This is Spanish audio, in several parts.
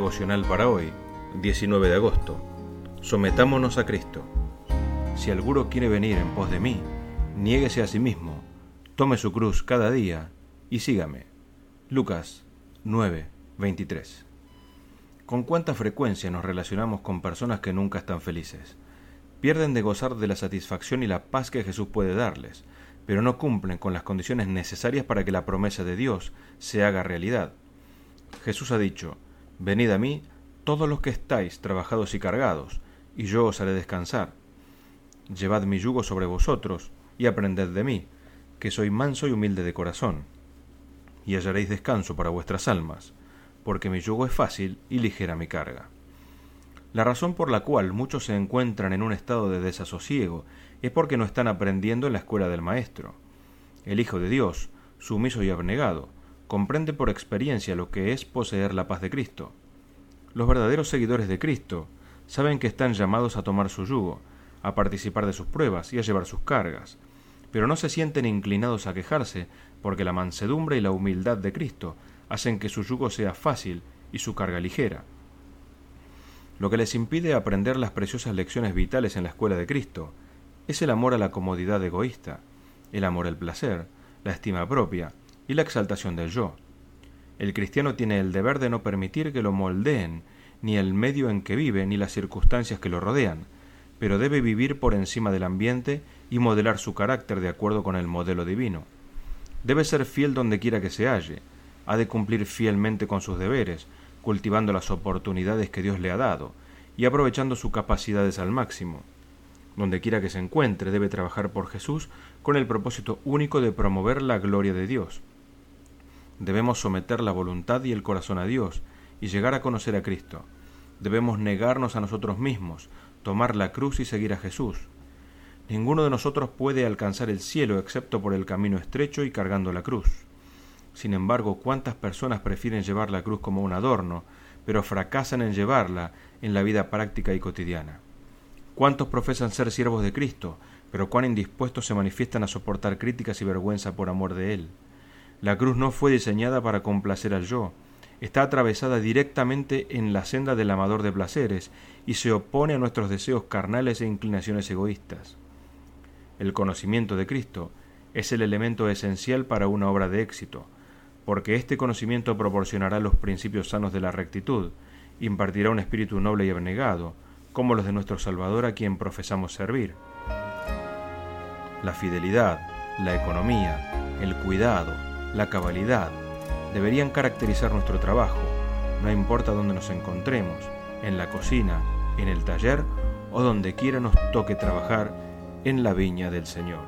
Devocional para hoy, 19 de agosto. Sometámonos a Cristo. Si alguno quiere venir en pos de mí, niéguese a sí mismo, tome su cruz cada día y sígame. Lucas 9:23. ¿Con cuánta frecuencia nos relacionamos con personas que nunca están felices? Pierden de gozar de la satisfacción y la paz que Jesús puede darles, pero no cumplen con las condiciones necesarias para que la promesa de Dios se haga realidad. Jesús ha dicho: venid a mí, todos los que estáis trabajados y cargados, y yo os haré descansar. Llevad mi yugo sobre vosotros, y aprended de mí, que soy manso y humilde de corazón, y hallaréis descanso para vuestras almas, porque mi yugo es fácil y ligera mi carga. La razón por la cual muchos se encuentran en un estado de desasosiego es porque no están aprendiendo en la escuela del Maestro. El Hijo de Dios, sumiso y abnegado, comprende por experiencia lo que es poseer la paz de Cristo. Los verdaderos seguidores de Cristo saben que están llamados a tomar su yugo, a participar de sus pruebas y a llevar sus cargas, pero no se sienten inclinados a quejarse porque la mansedumbre y la humildad de Cristo hacen que su yugo sea fácil y su carga ligera. Lo que les impide aprender las preciosas lecciones vitales en la escuela de Cristo es el amor a la comodidad egoísta, el amor al placer, la estima propia y la exaltación del yo. El cristiano tiene el deber de no permitir que lo moldeen ni el medio en que vive ni las circunstancias que lo rodean, pero debe vivir por encima del ambiente y modelar su carácter de acuerdo con el modelo divino. Debe ser fiel donde quiera que se halle, ha de cumplir fielmente con sus deberes, cultivando las oportunidades que Dios le ha dado y aprovechando sus capacidades al máximo. Donde quiera que se encuentre, debe trabajar por Jesús con el propósito único de promover la gloria de Dios. Debemos someter la voluntad y el corazón a Dios y llegar a conocer a Cristo. Debemos negarnos a nosotros mismos, tomar la cruz y seguir a Jesús. Ninguno de nosotros puede alcanzar el cielo excepto por el camino estrecho y cargando la cruz. Sin embargo, ¿cuántas personas prefieren llevar la cruz como un adorno, pero fracasan en llevarla en la vida práctica y cotidiana? ¿Cuántos profesan ser siervos de Cristo, pero cuán indispuestos se manifiestan a soportar críticas y vergüenza por amor de Él? La cruz no fue diseñada para complacer al yo, está atravesada directamente en la senda del amador de placeres y se opone a nuestros deseos carnales e inclinaciones egoístas. El conocimiento de Cristo es el elemento esencial para una obra de éxito, porque este conocimiento proporcionará los principios sanos de la rectitud, impartirá un espíritu noble y abnegado, como los de nuestro Salvador a quien profesamos servir. La fidelidad, la economía, el cuidado, la cabalidad deberían caracterizar nuestro trabajo, no importa dónde nos encontremos, en la cocina, en el taller o donde quiera nos toque trabajar en la viña del Señor.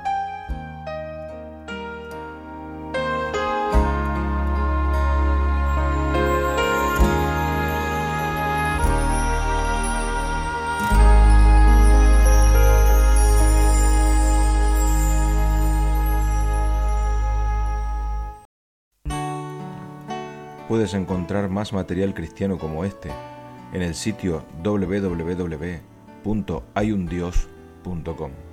Puedes encontrar más material cristiano como este en el sitio www.hayundios.com.